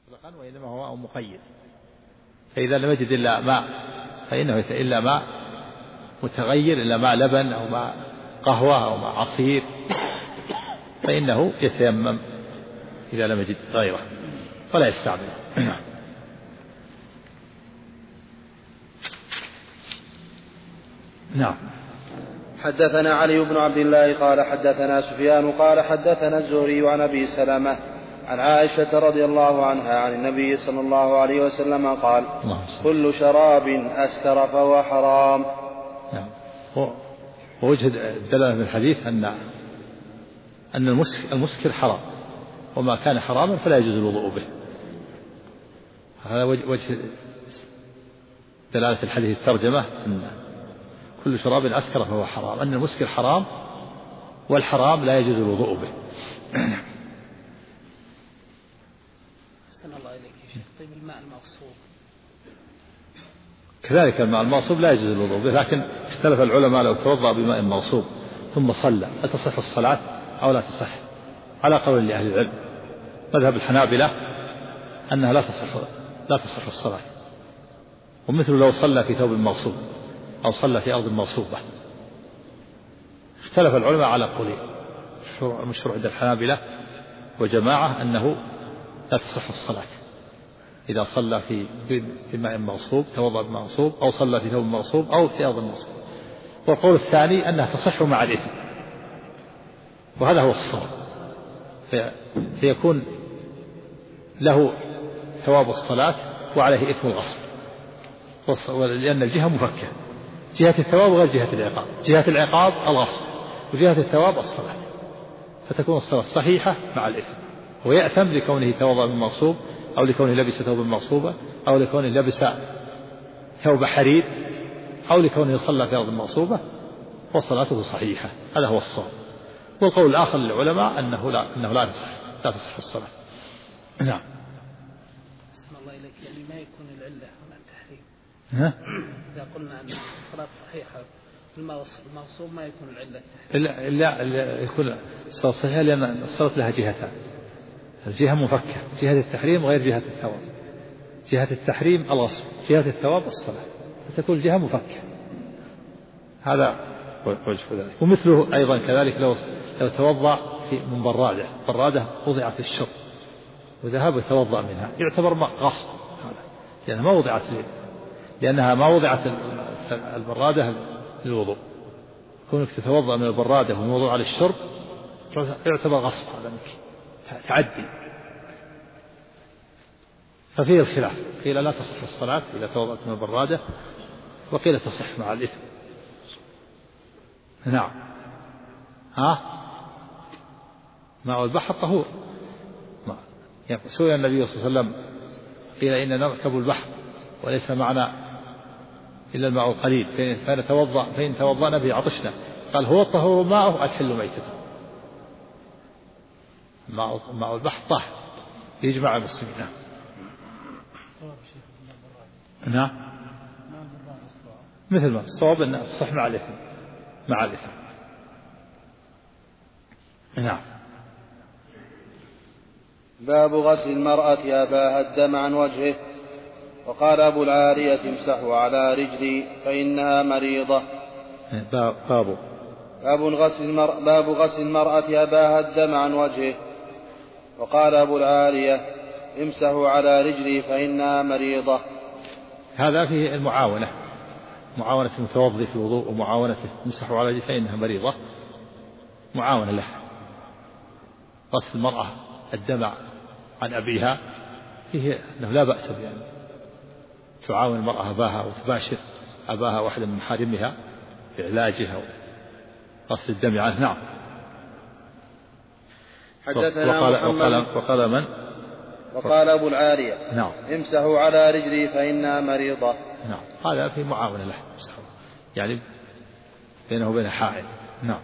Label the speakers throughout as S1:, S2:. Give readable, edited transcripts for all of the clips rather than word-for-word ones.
S1: مطلقا وإنما هو مقيد. فإذا لم يجد إلا ماء فإنه إلا ماء متغير، إلا ماء لبن أو ماء قهوة أو ماء عصير، فإنه يتيمم إذا لم يجد غيره ولا يستعمل. نعم.
S2: حدثنا علي بن عبد الله قال حدثنا سفيان قال حدثنا الزهري عن أبي سلمة عن عائشة رضي الله عنها عن النبي صلى الله عليه وسلم قال كل شراب أسكر فهو حرام.
S1: نعم. ووجه الدلالة من الحديث أن المسكر حرام، وما كان حراما فلا يجوز الوضوء به. هذا وجه دلالة الحديث الترجمة، أن كل شراب أسكر فهو حرام، أن المسكر حرام والحرام لا يجوز الوضوء به.
S3: أحسن الله إليك يا شيخ. طيب الماء المغصوب
S1: كذلك الماء المغصوب لا يجوز الوضوء به، لكن اختلف العلماء لو توضأ بماء مغصوب ثم صلى أتصح الصلاة أو لا تصح؟ على قول لأهل العلم. مذهب الحنابلة أنها لا تصح الصلاة، ومثل لو صلى في ثوب مغصوب أو صلى في أرض مغصوبة. اختلف العلماء على قولين، المشهور عند الحنابلة وجماعة أنه لا تصح الصلاة إذا صلى في ماء مغصوب، توضأ بماء مغصوب، أو صلى في ثوب مغصوب أو في أرض مغصوب. والقول الثاني أنها تصح مع الإثم، وهذا هو الصواب، فيكون له ثواب الصلاة وعليه إثم الغصب، لأن الجهة مفكة، جهة الثواب غير جهة العقاب، جهة العقاب الغصب وجهة الثواب الصلاة، فتكون الصلاة صحيحة مع الإثم، ويأثم لكونه توضأ بالمغصوب أو لكونه لبس ثوب مغصوبة أو لكونه لبس ثوب حرير أو لكونه صلى في أرض مغصوبة، وصلاته صحيحة. هذا هو الصواب. والقول الآخر للعلماء أنه لا تصح الصلاة. نعم.
S3: أحسن الله إليك. يعني ما يكون العلة هنا التحريم. إذا قلنا أن الصلاة صحيحة المغصوب ما يكون العلة التحريم.
S1: لا يكون الصلاة صحيحة لأن الصلاة لها جهتان، الجهة مفكة، جهة التحريم غير جهة الثواب، جهة التحريم الغصب، جهة الثواب الصلاة، فتكون الجهة مفكة. هذا وجه ذلك. ومثله أيضا كذلك لو توضأ من برادة وضعت الشرب وذهب وتوضأ منها، يعتبر غصب، لأنها ما وضعت البرادة للوضوء. كونك تتوضأ من البرادة والموضوع على الشرب يعتبر غصب، هذا منك تعدي. ففيه الخلاف، قيل لا تصح الصلاة إذا توضأت من البرادة، وقيل تصح مع الإثم. نعم. ماء البحر طهور. سئل النبي صلى الله عليه وسلم قيل إن نركب البحر وليس معنا إلا الماء القليل، فإن توضأنا به عطشنا، قال هو الطهور ماءه الحل ميتته. ماء البحر طاهر يجمع المسلمين. نعم. مثل ما الصواب أن تصح مع الإثم. نعم.
S2: باب غسل المرأة أباها الدم عن وجهه. وقال أبو العالية امسحوا على رجلي فإنها مريضة. باب غسل المرأة أباها الدم عن وجهه. وقال أبو العالية امسحوا على رجلي فإنها مريضة.
S1: هذا فيه المعاونة، معاونة المتوضي في الوضوء ومعاونته امسحوا على رجلي فإنها مريضة، معاونة له. غسل المرأة الدم عن أبيها فيه أنه لا بأس بأن تعاون المرأة أباها وتباشر أباها واحدا من محارمها بعلاجها وغسل الدم عنه. نعم. وقال من؟
S2: وقال أبو العالية
S1: نعم
S2: امسحوا على رجلي فإنها مريضة.
S1: نعم. هذا في معاونة له، يعني بينه وبين حائل. نعم.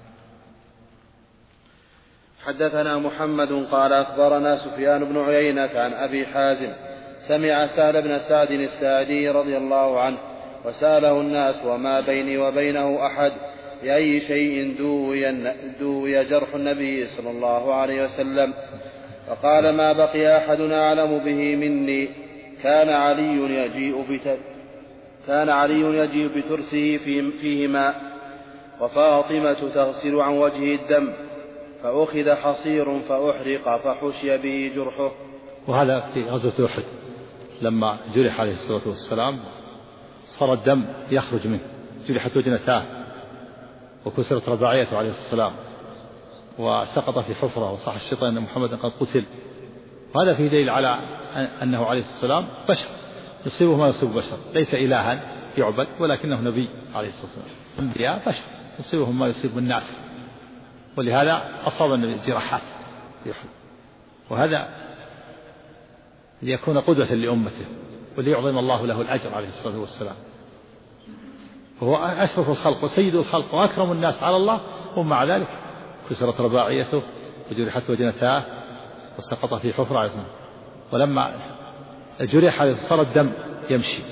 S2: حدثنا محمد قال أخبرنا سفيان بن عيينة عن أبي حازم سمع سهل بن سعد الساعدي رضي الله عنه وسأله الناس وما بيني وبينه أحد بأي شيء دوي جرح النبي صلى الله عليه وسلم، فقال ما بقي أحد أعلم به مني. كان علي يجيء بترسه فيه ماء وفاطمة تغسل عن وجهه الدم فأخذ حصير فأحرق فحشي به جرحه.
S1: وهذا في غزوة أحد لما جرح عليه الصلاة والسلام صار الدم يخرج منه، جرحت وجنتاه وكسرت رباعيته عليه السلام وسقط في حفرة وصاح الشيطان أن محمدا قد قتل. وهذا فيه دليل على أنه عليه السلام بشر يصيبه ما يصيب بشر، ليس إلها يعبد ولكنه نبي عليه الصلاة والسلام. الأنبياء بشر يصيبهم ما يصيب الناس، ولهذا أصاب النبي جراحات يحب. وهذا ليكون قدوة لأمته وليعظم الله له الأجر عليه الصلاة والسلام. وهو أشرف الخلق وسيد الخلق وأكرم الناس على الله، ومع ذلك كسرت رباعيته وجرحت وجنتاه وسقط في حفرة عليه السلام. ولما جرح صار الدم يمشي،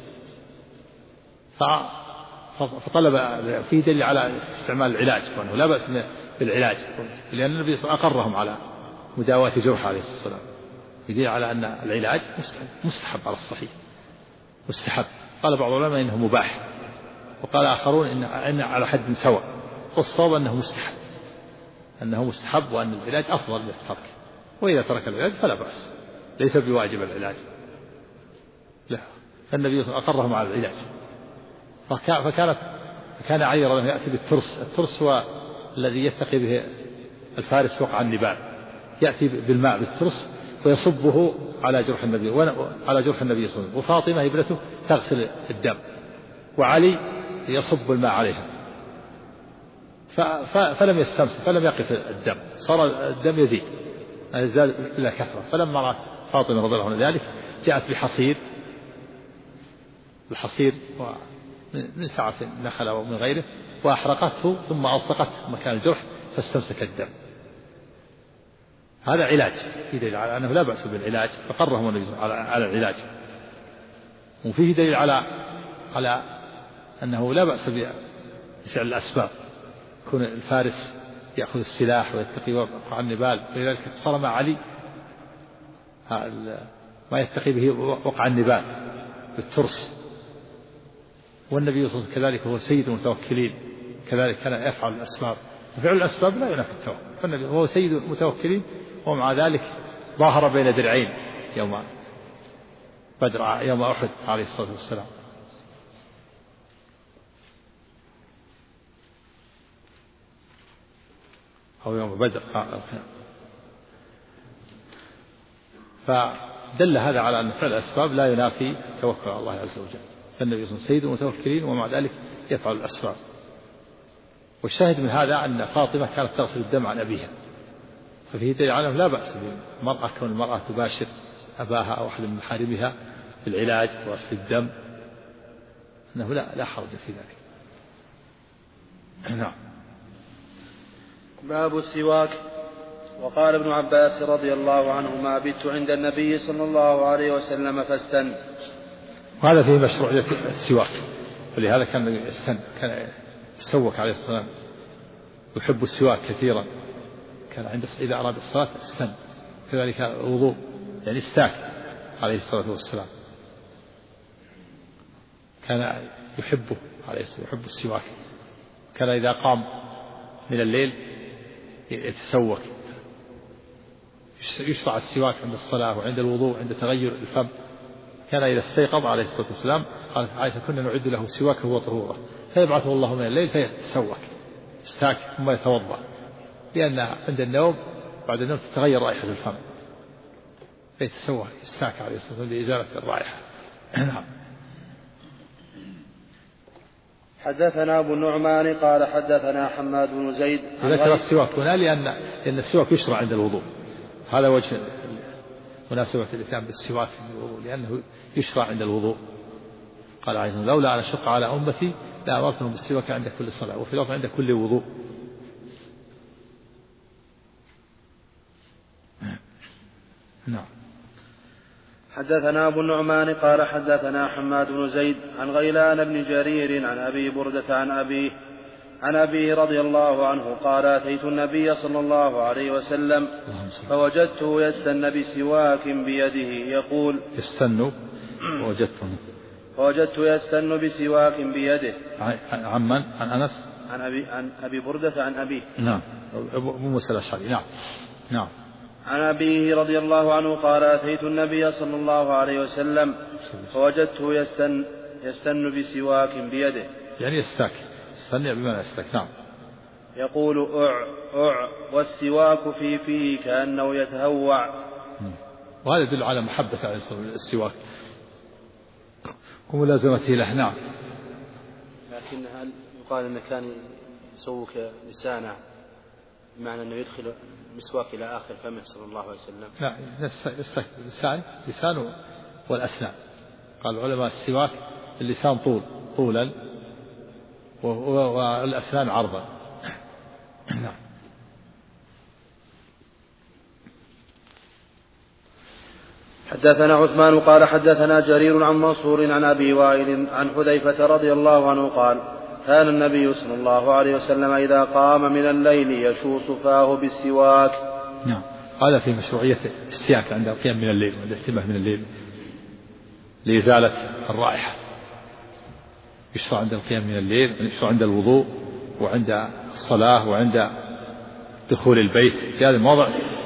S1: فطلب فيه دليل على استعمال العلاج وأنه لا بأس بالعلاج، لأن النبي صلى الله عليه وسلم أقرهم على مداواة جرح عليه الصلاة والسلام، يدل على أن العلاج مستحب على الصحيح مستحب. قال بعض العلماء إنه مباح، وقال آخرون إن على حد سواء، والصواب أنه مستحب وأن العلاج أفضل من الترك، وإذا ترك العلاج فلا بأس، ليس بواجب العلاج لا. فالنبي صلى الله عليه وسلم أقرهم على العلاج. فكان علي رضي الله عنه يأتي بالترس. الترس هو الذي يتقي به الفارس وقع النبال، يأتي بالماء بالترس ويصبه على جرح النبي وعلى جرح النبي صلى الله عليه وسلم، وفاطمة ابنته تغسل الدم، وعلي يصب الماء عليها. فلم يستمسك، فلم يقف الدم، صار الدم يزيد زاد إلى كثرة. فلما رأت فاطمة رضي الله عنها ذلك جاءت بحصير، الحصير من سعة النخلة ومن غيره، وأحرقته ثم ألصقت مكان الجرح فاستمسك الدم. هذا علاج، فيه دليل على أنه لا بأس بالعلاج، فقرهم النبي على العلاج. وفيه دليل على أنه لا بأس بفعل الأسباب، يكون الفارس يأخذ السلاح ويتقي وقع النبال، ولذلك صار مع علي ما يتقي به وقع النبال بالترس. والنبي صلى الله عليه وسلم كذلك هو سيد المتوكلين، كذلك كان يفعل الأسباب، ففعل الأسباب لا ينافي التوكل. فالنبي هو سيد المتوكلين، ومع ذلك ظاهر بين درعين يوم بدر يوم أحد عليه الصلاة والسلام. أو يوم بدر. فدل هذا على أن فعل الأسباب لا ينافي توكل على الله عز وجل. فالنبي صلى الله عليه وسلم سيد المتوكلين ومع ذلك يفعل الأسباب. والشاهد من هذا أن فاطمة كانت تغسل الدم عن أبيها، ففيه دليل على أنه لا بأس بالمرأة كون المرأة تباشر أباها أو أحد من محارمها بالعلاج وغسل الدم، أنه لا حرج في ذلك. نعم.
S2: باب السواك. وقال ابن عباس رضي الله عنهما بت عند النبي صلى الله عليه وسلم فاستن.
S1: وهذا فيه مشروعية السواك، ولهذا كان يتسوك عليه الصلاة، يحب السواك كثيرا، كان إذا أراد الصلاة استن. كذلك الوضوء يعني استاك عليه الصلاة والسلام، كان يحبه عليه الصلاة، يحب السواك. كان إذا قام من الليل يتسوك، يشرع السواك عند الصلاة وعند الوضوء عند تغير الفم. كان إذا استيقظ عليه الصلاة والسلام قالت عائشة كنا نعد له سواكه وطهوره، فيبعثه الله من الليل فيتسوك استاك ثم يتوضأ، لأن عند النوم بعد النوم تتغير رائحة الفم، فيتسوك استاك عليه الصلاة والسلام لإزالة الرائحة.
S2: حدثنا أبو النعمان قال حدثنا حماد بن زيد.
S1: ذكر السواك هنا لأن السواك يشرع عند الوضوء، هذا وجه مناسبة الإتيان بالسواك عند الوضوء، لأنه يشرع عند الوضوء. قال عليه الصلاة والسلام لولا أن أشق على أمتي لأمرتهم بالسواك عند كل صلاة، وفي لفظ عند كل وضوء. نعم.
S2: حدثنا أبو النعمان قال حدثنا حماد بن زيد عن غيلان بن جرير عن أبي بردة عن أبيه عن أبيه رضي الله عنه قال أتيت النبي صلى الله عليه وسلم فوجدته يستن بسواك بيده يقول فوجدته يستن بسواك بيده.
S1: عن من؟ عن أنس؟
S2: عن أبي بردة عن أبيه.
S1: نعم. أبو موسى الأشعري. نعم. نعم.
S2: عن أبيه رضي الله عنه قال أتيت النبي صلى الله عليه وسلم فوجدته يستن بسواك بيده.
S1: يعني يستاك. استنى بمعنى يستاك. نعم.
S2: يقول أع والسواك في فيه كأنه يتهوع.
S1: وهذا يدل على محبة السواك وملازمته له. نعم.
S2: لكن هل يقال أنه كان يسوك لسانه بمعنى أنه يدخل المسواك إلى آخر فمه صلى الله عليه وسلم؟
S1: لا، يستك لسانه والأسنان. قال العلماء السواك اللسان طولا والأسنان عرضا. نعم.
S2: حدثنا عثمان قال حدثنا جرير عن منصور عن أبي وائل عن حذيفة رضي الله عنه قال كان النبي صلى الله عليه وسلم إذا قام من الليل يشوص فاه بالسواك.
S1: نعم. هذا في مشروعية السواك عند القيام من الليل والاهتمام من الليل لإزالة الرائحة. يشرع عند القيام من الليل، يشرع عند الوضوء وعند الصلاة وعند دخول البيت. في هذا الموضع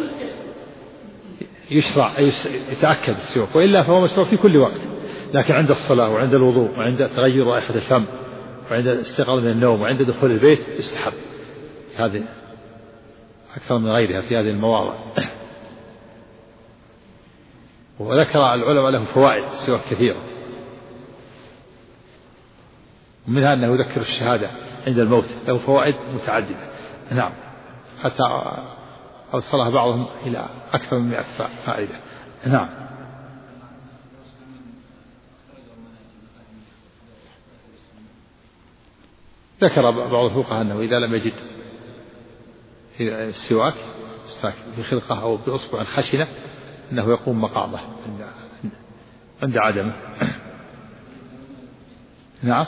S1: يشرع يتأكد السواك، وإلا فهو مشروع في كل وقت، لكن عند الصلاة وعند الوضوء وعند تغير رائحة الفم وعند الاستيقاظ من النوم وعند دخول البيت يستحب. هذه أكثر من غيرها في هذه المواضع. وذكر العلماء له فوائد السواك كثيرة، ومنها أنه يذكر الشهادة عند الموت، له فوائد متعددة. نعم. حتى أوصلها بعضهم إلى أكثر من 100 فائدة. نعم. ذكر بعض الفقهاء أنه إذا لم يجد السواك في خلقه أو بأصبع خشنة أنه يقوم مقامه عند عدمه. نعم.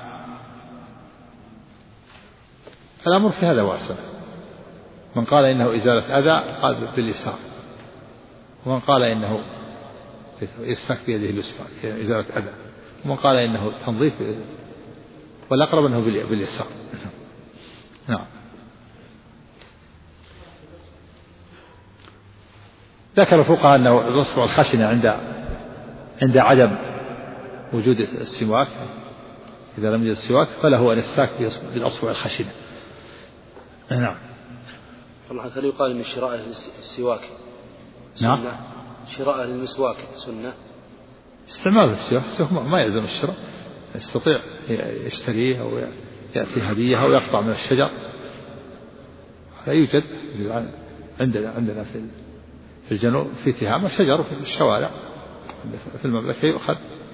S1: الأمر في هذا واسع. من قال إنه إزالة أذى قال باليسار، ومن قال إنه يستك بيده اليسرى إزالة أذى، ومن قال إنه تنظيف، والأقرب أنه باليسار. نعم. ذكر الفقهاء أنه الأصبع الخشنة عند عدم وجود السواك، إذا لم يجد السواك فله أن يستاك بالأصبع الخشنة. نعم.
S2: هل يقال أن شراء السواك سنة؟
S1: نعم.
S2: شراء المسواك سنة.
S1: استعمال السواك ما يلزم الشراء، يستطيع يشتريه أو يأتي هدية أو يقطع من الشجر. هذا يوجد عندنا في الجنوب في تهامة شجر في الشوارع في المملكة يؤخذ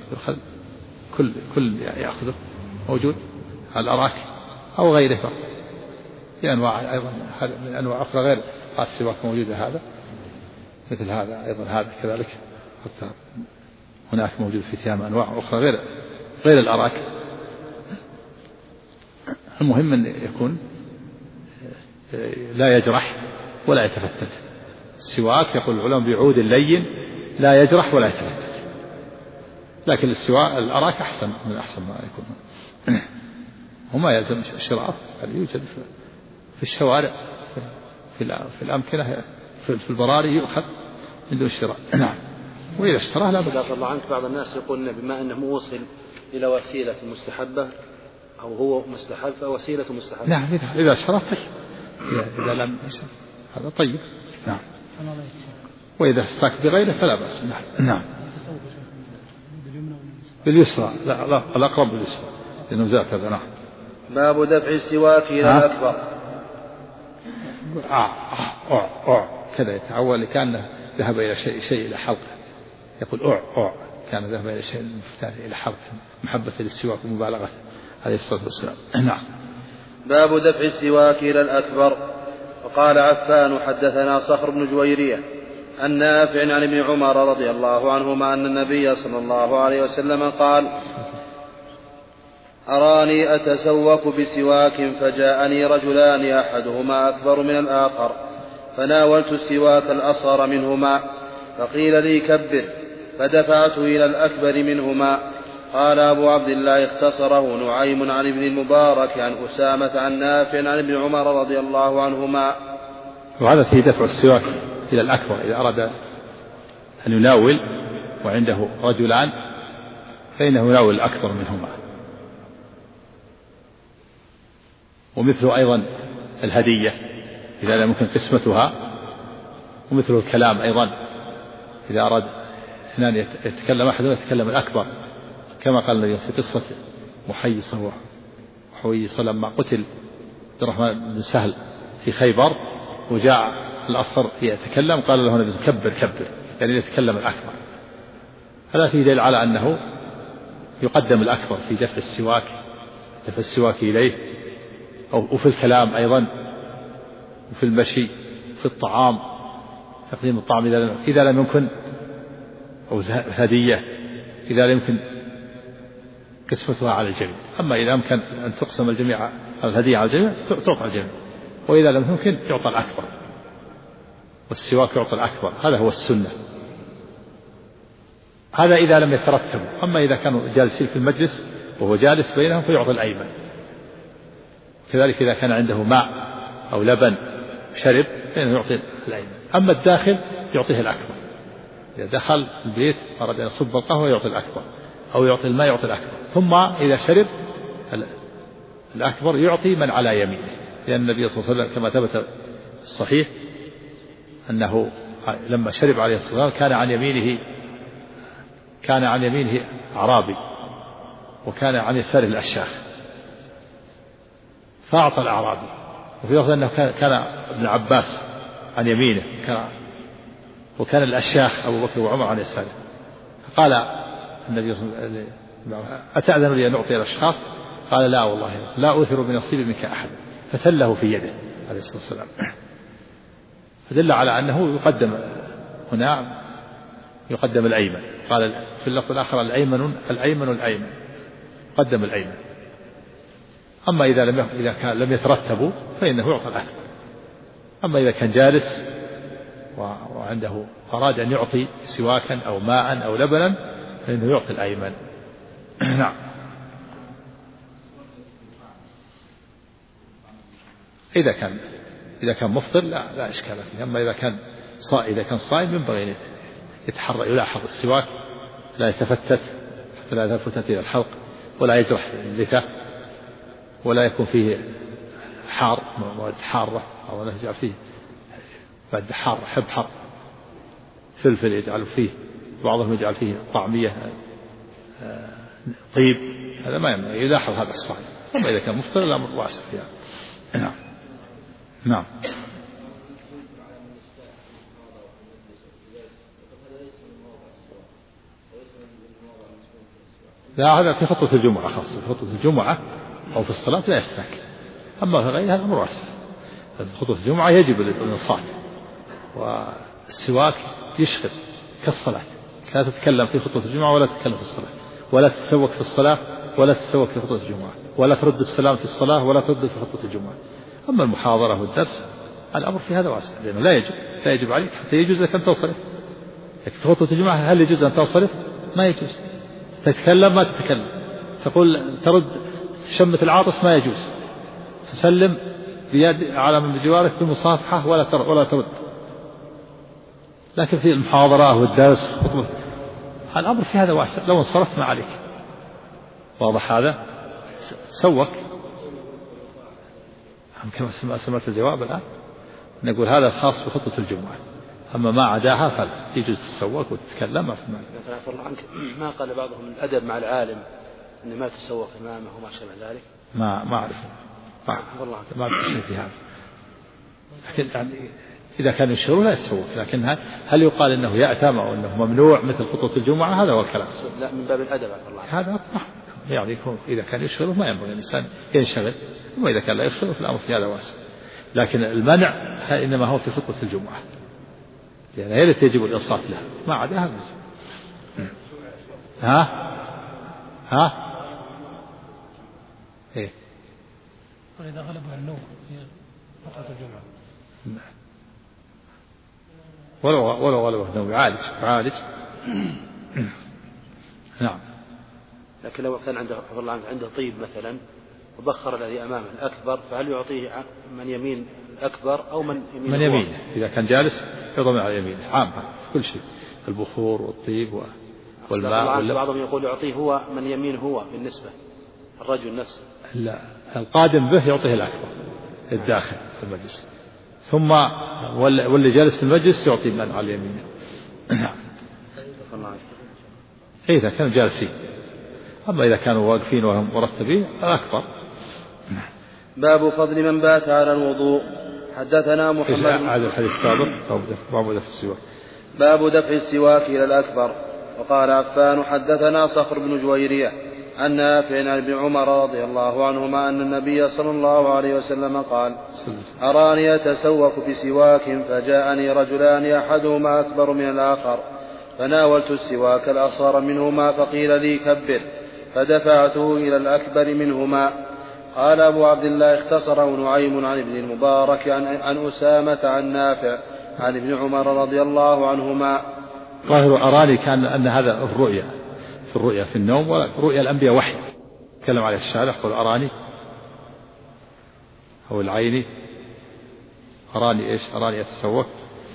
S1: كل يأخذه، موجود على الأراك أو غيره. في أنواع أيضا من أنواع أخرى غير السواك موجودة، هذا مثل هذا أيضا، هذا كذلك. حتى هناك موجود في تهامة أنواع أخرى غير الأراك. المهم أن يكون لا يجرح ولا يتفتت. السواك يقول العلماء بعود لين لا يجرح ولا يتفتت، لكن الأراك أحسن من أحسن ما يكون. وما يلزم الشراء، هذا يوجد في الشوارع في الأمكنة في البراري يؤخذ من دون الشراء. نعم. وإذا اشتراه لا بأس.
S2: الله عنك بعض الناس يقول بما أنه وصل إلى وسيلة مستحبة أو هو مستحب فوسيلة مستحبة.
S1: نعم. إذا اشتراه إذا لم يشتري هذا طيب. نعم. وإذا استاك بغيره فلا بأس. نعم. باليسرى. لا الأقرب باليسرى لأنه زاد هذا. نعم.
S2: باب دفع السواك إلى الأكبر.
S1: كذا يتعول كأنه ذهب إلى شيء إلى حلقه، يقول كان ذهب إلى شيء إلى حلقه محبة للسواك ومبالغة عليه الصلاة والسلام. نعم.
S2: باب دفع السواك إلى الأكبر. وقال عفان حدثنا صخر بن جويرية عن نافع عن ابن عمر رضي الله عنهما أن النبي صلى الله عليه وسلم قال أراني أتسوق بسواك فجاءني رجلان أحدهما أكبر من الآخر فناولت السواك الأصغر منهما فقيل لي كبر فدفعت إلى الأكبر منهما. قال أبو عبد الله اختصره نعيم عن ابن المبارك عن أسامة عن نافع عن ابن عمر رضي الله عنهما.
S1: وهذا فيه دفع السواك إلى الأكبر إذا أراد أن يناول وعنده رجلان فإنه يناول الأكبر منهما. ومثل أيضا الهدية إذا لم يمكن قسمتها، ومثل الكلام أيضا إذا أراد اثنان يتكلم أحد ويتكلم الأكبر، كما قال النبي في قصة محيصة وحويصة لما قتل عبد الرحمن بن سهل في خيبر وجاء الأصغر يتكلم قال له النبي كبر كبر، يعني يتكلم الأكبر. هذا فيه دليل على أنه يقدم الأكبر في دفع السواك إليه، وفي الكلام أيضا، وفي المشي، في الطعام تقديم الطعام إذا لم يمكن، أو الهدية إذا لم يمكن قسمتها على الجميع. أما إذا أمكن أن تقسم الجميع الهدية على الجميع تعطى الجميع، وإذا لم يمكن يعطى الأكبر، والسواك يعطى الأكبر. هذا هو السنة. هذا إذا لم يترتبوا. أما إذا كانوا جالسين في المجلس وهو جالس بينهم فيعطي الأيمن. كذلك إذا كان عنده ماء أو لبن شرب فإنه يعطي الأيمن. أما الداخل يعطيه الأكبر. إذا دخل البيت أراد أن يصب القهوة يعطي الأكبر، أو يعطي الماء يعطي الأكبر. ثم إذا شرب الأكبر يعطي من على يمينه، لأن النبي صلى الله عليه وسلم كما ثبت في الصحيح أنه لما شرب عليه الصلاة والسلام كان عن يمينه أعرابي وكان عن يساره الأشياخ فأعطى الأعرابي. وفي لفظ أنه كان ابن عباس عن يمينه وكان الأشياخ أبو بكر وعمر عن يساره. فقال النبي صلى الله عليه وسلم أتأذن لي أن أعطي الأشخاص؟ قال لا والله لا أؤثر بنصيبي منك أحد، فثله في يده عليه الصلاة والسلام. فدل على أنه يقدم الأيمن. قال في اللفظ الآخر الأيمن قدم الأيمن. أما إذا كان لم يترتبوا فإنه يعطى الأكبر. أما إذا كان جالس وعنده أراد أن يعطي سواكا أو ماء أو لبنا فإنه يعطي الأيمن. نعم. إذا كان مفطر لا إشكال فيه. أما إذا كان صائم ينبغي أن يلاحظ السواك لا يتفتت حتى لا يتفتت إلى الحلق، ولا يجرح اللثة، ولا يكون فيه مواد حارة، أو لا يجعل فيه بعد حار فلفل يجعل فيه، بعضهم يجعل فيه طعمية طيب. هذا ما ينبغي، يلاحظ هذا الصائم. أما إذا كان مفطر الأمر واسع فيها. نعم. لا، هذا في خطوة الجمعة خاصة. في خطوة الجمعة أو في الصلاة لا يستاك. أما في غيرها الأمر واسع. في خطوة الجمعة يجب الإنصات، والسواك يشغل كالصلاة. لا تتكلم في خطوة الجمعة ولا تتكلم في الصلاة، ولا تتسوق في الصلاة ولا تتسوق في خطوة الجمعة، ولا ترد السلام في الصلاة ولا ترد في خطوة الجمعة. أما المحاضرة والدرس الأمر في هذا واسع، لأنه لا يجب عليك حتى يجوز لك أن تنصرف. في خطوة الجمعة هل يجوز أن تنصرف؟ ما يجوز. تتكلم ما تتكلم، تقول ترد شمة العاطس ما يجوز، تسلم بيد على من بجوارك بمصافحة ولا ترد. لكن في المحاضرة والدرس الأمر في هذا واسع، لو انصرفت ما عليك. واضح هذا؟ سوك. كما سمعت الجواب الآن نقول هذا خاص بخطوة الجمعة. أما ما عداها فلا يجوز تتسوق وتتكلم ما في معنى.
S2: ما قال بعضهم الأدب مع العالم أن ما تسوق أمامه وما شابه ذلك.
S1: ما أعرف. ما أعرف شيء في هذا. لكن يعني إذا كان يشيرون لا يتسوق، لكن هل يقال أنه يأتم أو أنه ممنوع مثل خطوة الجمعة؟ هذا هو الكلام.
S2: لا، من باب الأدب.
S1: هذا يعني يكون إذا كان يشغله ما ينبغي الإنسان ينشغل، وإذا كان لا يشغله فالأمر في هذا واسع. لكن المنع إنما هو في خطوة الجمعة، لأن هي التي يجب الإنصات لها، ما عداها إيه؟
S3: وإذا غلبها النوم في فترة الجمعة
S1: ولو غلبها النوم يعالج. نعم.
S2: لكن لو كان عنده طيب مثلا وبخر الذي أمامه الأكبر، فهل يعطيه من يمين الأكبر أو من يمين؟
S1: إذا كان جالس يضمن على يمينه، عام في كل شيء، البخور والطيب والماء.
S2: بعضهم يقول يعطيه هو من يمين هو بالنسبة الرجل نفسه.
S1: لا، القادم به يعطيه الأكبر الداخل في المجلس، ثم واللي جالس في المجلس يعطي من على اليمين. إذا كانوا جالسين، أما إذا كانوا واقفين وهم مرتبين الأكبر.
S2: باب فضل من بات على الوضوء. حدثنا محمد
S1: هذا الحديث السابق باب دفع السواك.
S2: باب دفع السواك إلى الأكبر. وقال عفان حدثنا صخر بن جويرية عن نافع عن ابن عمر رضي الله عنهما أن النبي صلى الله عليه وسلم قال: أراني أتسوك بسواك فجاءني رجلان أحدهما أكبر من الآخر فناولت السواك الأصغر منهما فقيل لي كبر فدفعته إلى الأكبر منهما. قال أبو عبد الله: اختصره نعيم عن ابن المبارك عن أسامة عن نافع عن ابن عمر رضي الله عنهما.
S1: ظاهر أراني كان أن هذا في الرؤيا في النوم، ورؤيا الأنبياء وحي. تكلم عليه الشارح قال أراني أو العيني. أراني إيش؟ أراني أتسوك.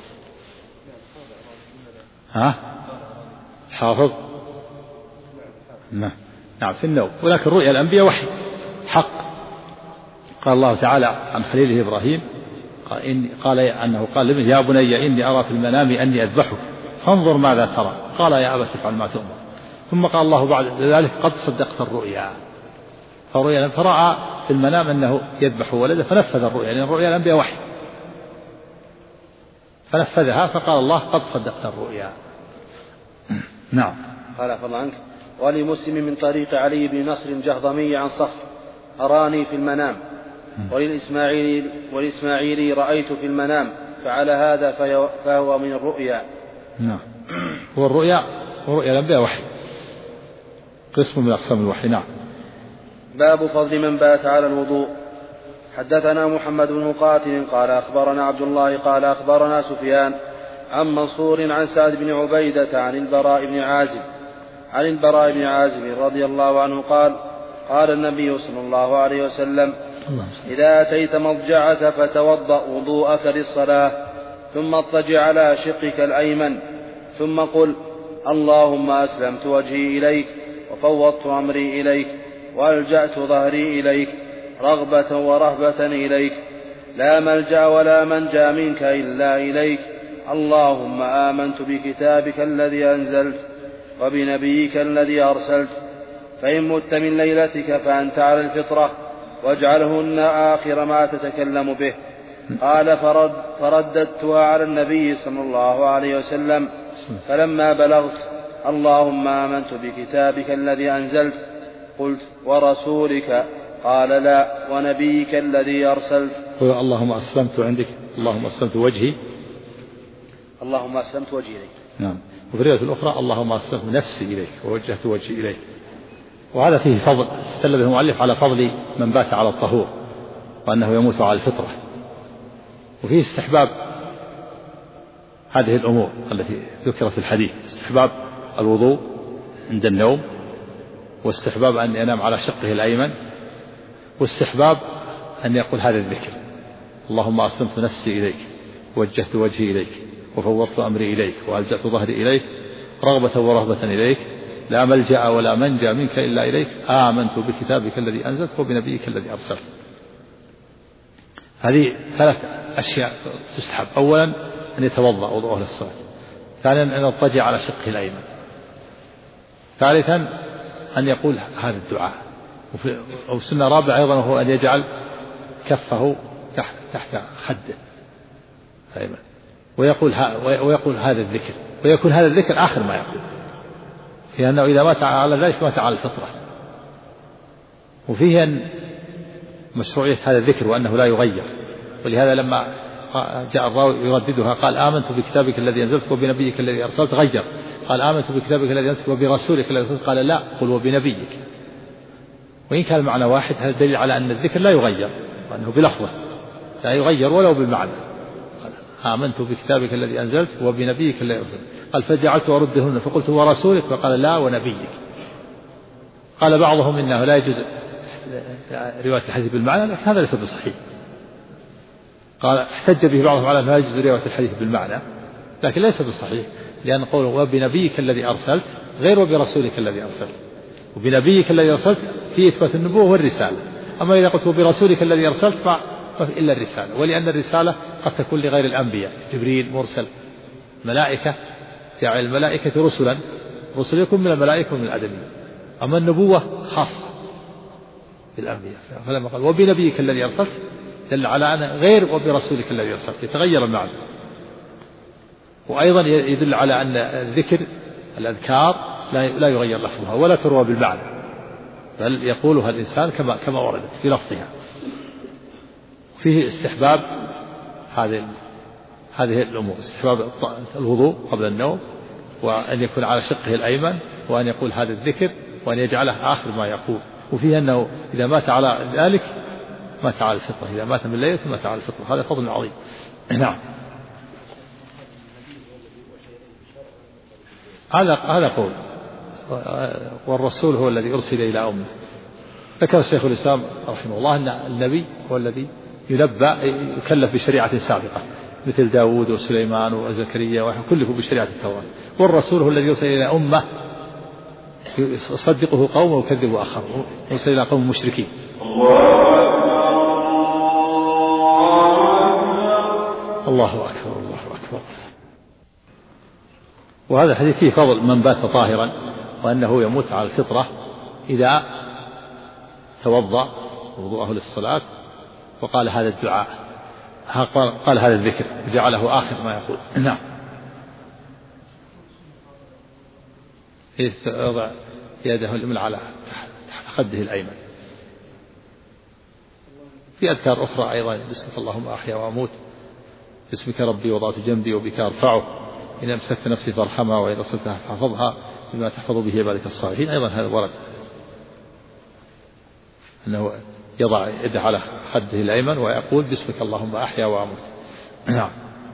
S1: حافظ. نعم في النوم، ولكن رؤيا الأنبياء وحي حق. قال الله تعالى عن خليله إبراهيم قال أنه قال لابنه: يا بني إني أرى في المنام أني أذبحك فانظر ماذا ترى. قال: يا أبت افعل ما تؤمر. ثم قال الله بعد ذلك: قد صدقت الرؤيا. فرأى في المنام أنه يذبح ولده فنفذ الرؤيا، لأن رؤيا الأنبياء وحي، فنفذها. فقال الله: قد صدقت الرؤيا. نعم.
S2: قال عفى الله عنك. ولمسلم من طريق علي بن نصر الجهضمي عن صخر: أراني في المنام. وللإسماعيلي رأيت في المنام، فعلى هذا فهو من الرؤيا.
S1: نعم. هو الرؤيا الأنبياء وحي، قسم من أقسام الوحي. نعم.
S2: باب فضل من بات على الوضوء. حدثنا محمد بن مقاتل قال أخبرنا عبد الله قال أخبرنا سفيان عن منصور عن سعد بن عبيدة عن البراء بن عازب رضي الله عنه قال: قال النبي صلى الله عليه وسلم: إذا أتيت مضجعك فتوضأ وضوءك للصلاة، ثم اضطجع على شقك الأيمن، ثم قل: اللهم أسلمت وجهي إليك وفوضت أمري إليك وألجأت ظهري إليك رغبة ورهبة إليك، لا ملجأ ولا منجا منك إلا إليك، اللهم آمنت بكتابك الذي أنزلت وبنبيك الذي أرسلت، فإن مت من ليلتك فأنت على الفطرة، واجعلهن آخر ما تتكلم به. قال: فرددتها على النبي صلى الله عليه وسلم، فلما بلغت: اللهم آمنت بكتابك الذي أنزلت، قلت: ورسولك؟ قال: لا، ونبيك الذي أرسلت.
S1: اللهم أسلمت عندك، اللهم أسلمت وجهي
S2: إليك.
S1: نعم. وفي الرواية الأخرى: اللهم أسلمت نفسي إليك ووجهت وجهي إليك. وهذا فيه فضل، استدل به المؤلف على فضل من بات على الطهور، وأنه يموت على الفطرة. وفيه استحباب هذه الأمور التي ذكرت في الحديث: استحباب الوضوء عند النوم، واستحباب أن ينام على شقه الأيمن، واستحباب أن يقول هذا الذكر: اللهم أسلمت نفسي إليك ووجهت وجهي إليك وفوضت أمري إليك وألجأت ظهري إليك رغبة ورهبة إليك، لا ملجأ ولا منجا منك إلا إليك، آمنت بكتابك الذي أنزلت وبنبيك الذي أرسلت. هذه 3 أشياء تستحب: أولا أن يتوضأ وضوءه للصلاة، ثانيا أن يضطجع على شقه الأيمن، ثالثا أن يقول هذا الدعاء. أو سنة رابعة أيضا وهو أن يجعل كفه تحت خده الأيمن ويقول هذا الذكر، ويكون هذا الذكر آخر ما يقول، لأنه إذا مات على ذلك مات على الفطرة. وفيه أن مشروعية هذا الذكر وأنه لا يغير، ولهذا لما جاء الراوي يرددها قال: آمنت بكتابك الذي أنزلت وبنبيك الذي أرسلت، غير، قال: آمنت بكتابك الذي أنزلت وبرسولك الذي أرسلت، قال: لا، قل وبنبيك. وإن كان المعنى واحد هذا دليل على أن الذكر لا يغير، وأنه بلفظه لا يغير ولو بالمعنى. آمنت بكتابك الذي أنزلت وبنبيك الذي أرسلت. قال فجعلت أردهن فقلت ورسولك، فقال لا ونبيك. قال بعضهم إنه لا يجوز رواية الحديث بالمعنى، لكن هذا ليس بصحيح. قال احتج به بعضهم على أنه لا يجوز رواية الحديث بالمعنى، لكن ليس بصحيح، لأن قوله وبنبيك الذي أرسلت غير وبرسولك الذي أرسلت. وبنبيك الذي أرسلت في إثبات النبوة والرسالة، أما إذا قلت وبرسولك الذي أرسلت ما في إلا الرسالة، ولأن الرسالة قد تكون لغير الأنبياء، جبريل مرسل، ملائكة جعل الملائكة رسلا، رسل يكون من الملائكة ومن الآدميين، أما النبوة خاصة بالأنبياء. فلما قال وبنبيك الذي أرسلت دل على أن غير وبرسولك الذي أرسلت، يتغير المعنى. وأيضا يدل على أن الذكر الأذكار لا يغير لفظها ولا تروى بالمعنى، بل يقولها الإنسان كما وردت بلفظها. فيه استحباب هذه الأمور، استحباب الوضوء قبل النوم، وأن يكون على شقه الأيمن، وأن يقول هذا الذكر، وأن يجعله آخر ما يقول. وفيه أنه إذا مات على ذلك مات على الفطرة، إذا مات من الليل مات على الفطرة، هذا فضل عظيم. نعم، هذا قول. والرسول هو الذي أرسل إلى أمه. ذكر الشيخ الإسلام رحمه الله أن النبي هو الذي يكلف بشريعة سابقة، مثل داود وسليمان وزكريا وكلفوا بشريعة التوراة. والرسول هو الذي يرسل إلى أمة يصدقه قوم ويكذب آخر، يرسل إلى قوم مشركين. الله أكبر الله أكبر. وهذا الحديث فيه فضل من بات طاهرا، وأنه يموت على الفطرة إذا توضأ وضوءه للصلاة وقال هذا الدعاء، قال هذا الذكر وجعله آخر ما يقول. نعم، يضع يده اليمنى على تحت خده الأيمن. في أذكار أخرى أيضا، باسمك اللهم أحيا وأموت، باسمك ربي وضعت جنبي وبك أرفعه، إن أمسكت نفسي فارحمها وإن أرسلتها فاحفظها بما تحفظ به عبادك الصالحين. أيضا هذا ورد أنه يضع يده على خده الأيمن ويقول باسمك اللهم أحيا وأموت. نعم.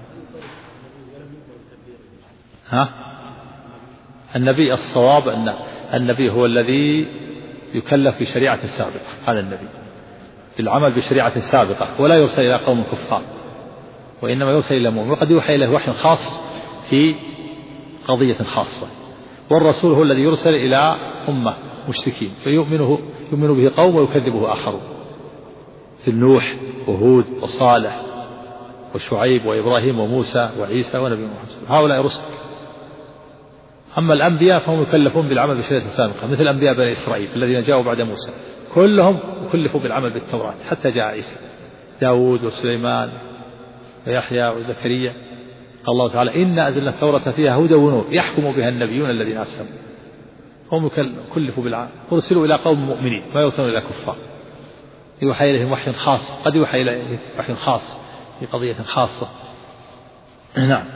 S1: النبي الصواب أن النبي هو الذي يكلف بشريعة السابقة، هذا النبي بالعمل بشريعة السابقة، ولا يرسل إلى قوم كفار، وإنما يرسل إلى مؤمن، وقد يوحى إليه وحي خاص في قضية خاصة. والرسول هو الذي يرسل إلى أمة مشركين فيؤمن به قوم ويكذبه آخرون، في نوح وهود وصالح وشعيب وإبراهيم وموسى وعيسى ونبي محمد، هؤلاء رسل. أما الأنبياء فهم يكلفون بالعمل بشريعة السابقة، مثل أنبياء بني إسرائيل الذين جاءوا بعد موسى، كلهم كلفوا بالعمل بالتوراة حتى جاء عيسى، داود وسليمان ويحيى وزكريا. قال الله تعالى إنا أنزلنا التوراة فيها هدى ونور يحكم بها النبيون الذين أسلموا. هم كلفوا بالعمل، أرسلوا إلى قوم مؤمنين ما يرسلون إلى كفار، يوحى إليهم وحي خاص، قد يوحى إليهم وحي خاص في قضية خاصة. نعم.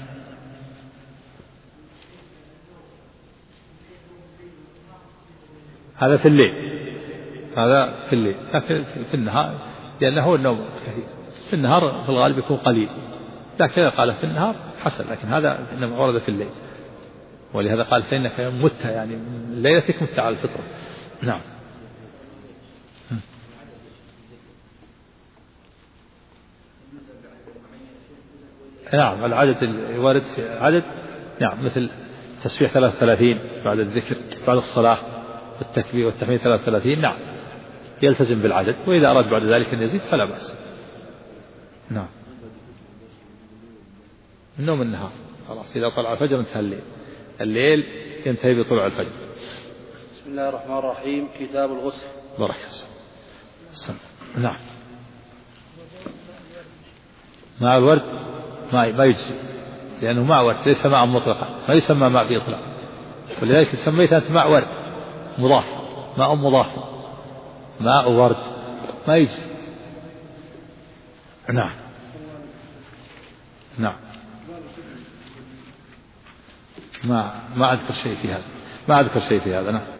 S1: هذا في الليل، هذا في الليل، لكن في النهار لأنه هو النوم كثير، في النهار في الغالب يكون قليل، لكن قال في النهار حسن، لكن هذا إنما ورد في الليل، ولهذا قال فإنك مت، يعني ليلتك مت على الفطرة. نعم. نعم، العدد الوارد في عدد، نعم، مثل تسبيح 33 بعد الذكر بعد الصلاة، والتكبير والتحميد 33، نعم يلتزم بالعدد، وإذا أراد بعد ذلك أن يزيد فلا بأس. نعم. النوم النهار خلاص، إذا طلع الفجر انتهى الليل، الليل ينتهي بطلوع الفجر.
S2: بسم الله الرحمن الرحيم. كتاب الغسل.
S1: بارك الله. نعم. مع الورد ما يجزي، لأنه ماء ورد ليس ماء مطلقا، ما يسمى ماء بإطلاق، ولذلك سميت أنت ماء ورد مضاف، ماء مضاف، ماء ورد ما يجزي. نعم. نعم. ما أذكر شيء في هذا، ما أذكر شيء في هذا. نعم.